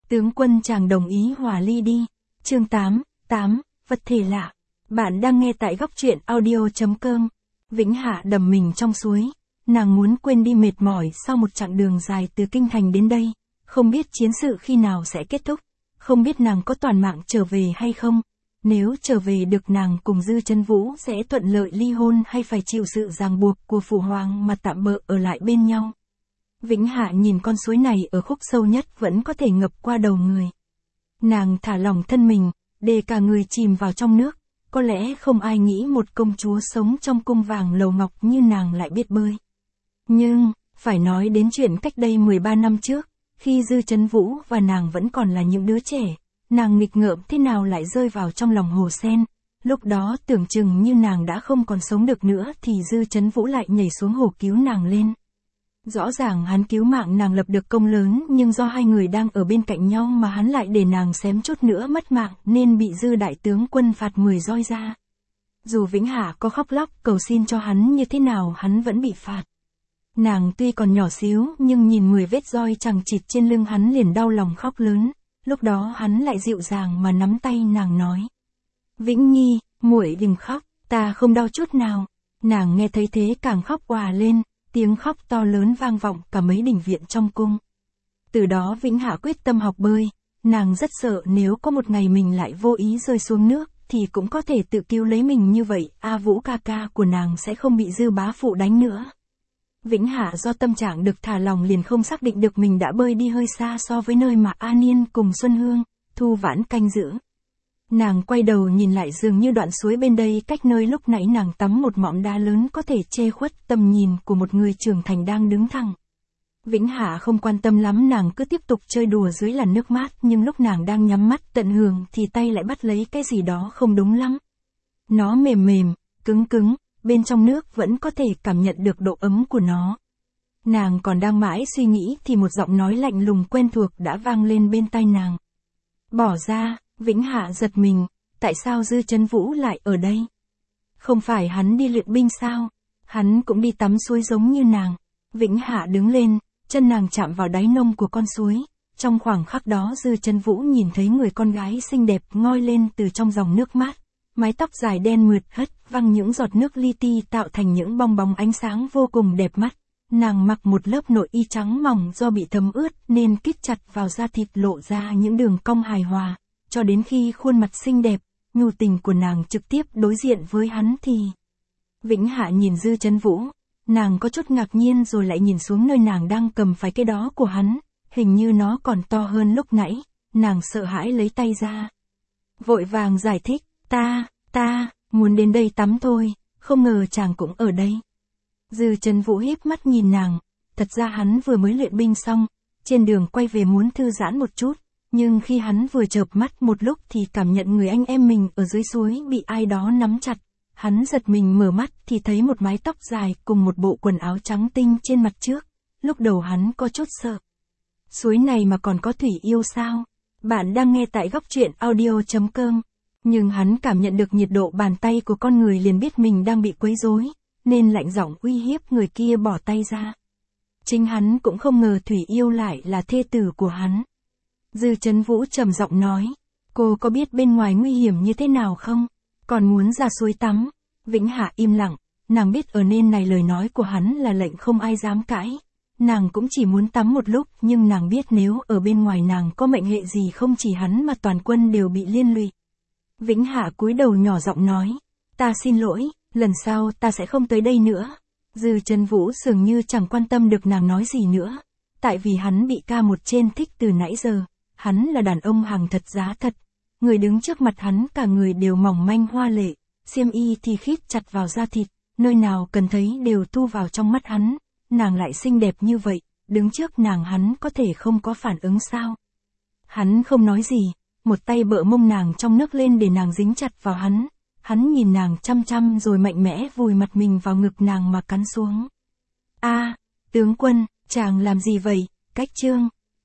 Tướng quân chàng đồng ý hòa ly đi. Chương 8, vật thể lạ. Bạn đang nghe tại góc truyện audio.com. Vĩnh Hạ đầm mình trong suối. Nàng muốn quên đi mệt mỏi sau một chặng đường dài từ kinh thành đến đây. Không biết chiến sự khi nào sẽ kết thúc. Không biết nàng có toàn mạng trở về hay không. Nếu trở về được, nàng cùng Dư Chấn Vũ sẽ thuận lợi ly hôn hay phải chịu sự ràng buộc của phụ hoàng mà tạm bợ ở lại bên nhau. Vĩnh Hạ nhìn con suối này ở khúc sâu nhất vẫn có thể ngập qua đầu người. Nàng thả lỏng thân mình, để cả người chìm vào trong nước. Có lẽ không ai nghĩ một công chúa sống trong cung vàng lầu ngọc như nàng lại biết bơi. Nhưng, phải nói đến chuyện cách đây 13 năm trước, khi Dư Chấn Vũ và nàng vẫn còn là những đứa trẻ, nàng nghịch ngợm thế nào lại rơi vào trong lòng hồ sen. Lúc đó tưởng chừng như nàng đã không còn sống được nữa thì Dư Chấn Vũ lại nhảy xuống hồ cứu nàng lên. Rõ ràng hắn cứu mạng nàng lập được công lớn, nhưng do hai người đang ở bên cạnh nhau mà hắn lại để nàng xém chút nữa mất mạng nên bị Dư đại tướng quân phạt 10 roi ra. Dù Vĩnh Hạ có khóc lóc cầu xin cho hắn như thế nào hắn vẫn bị phạt. Nàng tuy còn nhỏ xíu nhưng nhìn 10 vết roi chằng chịt trên lưng hắn liền đau lòng khóc lớn. Lúc đó hắn lại dịu dàng mà nắm tay nàng nói: "Vĩnh Nhi, muội đừng khóc, ta không đau chút nào." Nàng nghe thấy thế càng khóc òa lên, tiếng khóc to lớn vang vọng cả mấy đình viện trong cung. Từ đó Vĩnh Hạ quyết tâm học bơi, nàng rất sợ nếu có một ngày mình lại vô ý rơi xuống nước thì cũng có thể tự cứu lấy mình, như vậy A Vũ ca ca của nàng sẽ không bị Dư bá phụ đánh nữa. Vĩnh Hạ do tâm trạng được thả lòng liền không xác định được mình đã bơi đi hơi xa so với nơi mà A Niên cùng Xuân Hương, Thu Vãn canh giữ. Nàng quay đầu nhìn lại, dường như đoạn suối bên đây cách nơi lúc nãy nàng tắm một mỏm đá lớn có thể che khuất tầm nhìn của một người trưởng thành đang đứng thẳng. Vĩnh Hạ không quan tâm lắm, nàng cứ tiếp tục chơi đùa dưới làn nước mát, nhưng lúc nàng đang nhắm mắt tận hưởng thì tay lại bắt lấy cái gì đó không đúng lắm. Nó mềm mềm, cứng cứng, bên trong nước vẫn có thể cảm nhận được độ ấm của nó. Nàng còn đang mãi suy nghĩ thì một giọng nói lạnh lùng quen thuộc đã vang lên bên tai nàng. "Bỏ ra." Vĩnh Hạ giật mình, tại sao Dư Chấn Vũ lại ở đây? Không phải hắn đi luyện binh sao? Hắn cũng đi tắm suối giống như nàng. Vĩnh Hạ đứng lên, chân nàng chạm vào đáy nông của con suối. Trong khoảng khắc đó Dư Chấn Vũ nhìn thấy người con gái xinh đẹp ngoi lên từ trong dòng nước mát. Mái tóc dài đen mượt hất văng những giọt nước li ti tạo thành những bong bóng ánh sáng vô cùng đẹp mắt. Nàng mặc một lớp nội y trắng mỏng, do bị thấm ướt nên kít chặt vào da thịt lộ ra những đường cong hài hòa. Cho đến khi khuôn mặt xinh đẹp, nhu tình của nàng trực tiếp đối diện với hắn thì... Vĩnh Hạ nhìn Dư Chấn Vũ, nàng có chút ngạc nhiên rồi lại nhìn xuống nơi nàng đang cầm phải cái đó của hắn, hình như nó còn to hơn lúc nãy, nàng sợ hãi lấy tay ra. Vội vàng giải thích, ta, muốn đến đây tắm thôi, không ngờ chàng cũng ở đây. Dư Chấn Vũ híp mắt nhìn nàng, thật ra hắn vừa mới luyện binh xong, trên đường quay về muốn thư giãn một chút. Nhưng khi hắn vừa chợp mắt một lúc thì cảm nhận người anh em mình ở dưới suối bị ai đó nắm chặt. Hắn giật mình mở mắt thì thấy một mái tóc dài cùng một bộ quần áo trắng tinh trên mặt trước. Lúc đầu hắn có chút sợ. Suối này mà còn có thủy yêu sao? Bạn đang nghe tại góc truyện audio.com. Nhưng hắn cảm nhận được nhiệt độ bàn tay của con người liền biết mình đang bị quấy rối, nên lạnh giọng uy hiếp người kia bỏ tay ra. Chính hắn cũng không ngờ thủy yêu lại là thê tử của hắn. Dư Chấn Vũ trầm giọng nói, cô có biết bên ngoài nguy hiểm như thế nào không? Còn muốn ra suối tắm. Vĩnh Hạ im lặng, nàng biết ở nên này lời nói của hắn là lệnh không ai dám cãi. Nàng cũng chỉ muốn tắm một lúc, nhưng nàng biết nếu ở bên ngoài nàng có mệnh hệ gì không chỉ hắn mà toàn quân đều bị liên lụy. Vĩnh Hạ cúi đầu nhỏ giọng nói, ta xin lỗi, lần sau ta sẽ không tới đây nữa. Dư Chấn Vũ dường như chẳng quan tâm được nàng nói gì nữa, tại vì hắn bị ca một trên thích từ nãy giờ. Hắn là đàn ông hàng thật giá thật. Người đứng trước mặt hắn cả người đều mỏng manh hoa lệ, xiêm y thì khít chặt vào da thịt, nơi nào cần thấy đều thu vào trong mắt hắn. Nàng lại xinh đẹp như vậy, đứng trước nàng hắn có thể không có phản ứng sao? Hắn không nói gì, một tay bợ mông nàng trong nước lên để nàng dính chặt vào hắn. Hắn nhìn nàng chăm chăm rồi mạnh mẽ vùi mặt mình vào ngực nàng mà cắn xuống. "A, tướng quân, chàng làm gì vậy?" Cách chương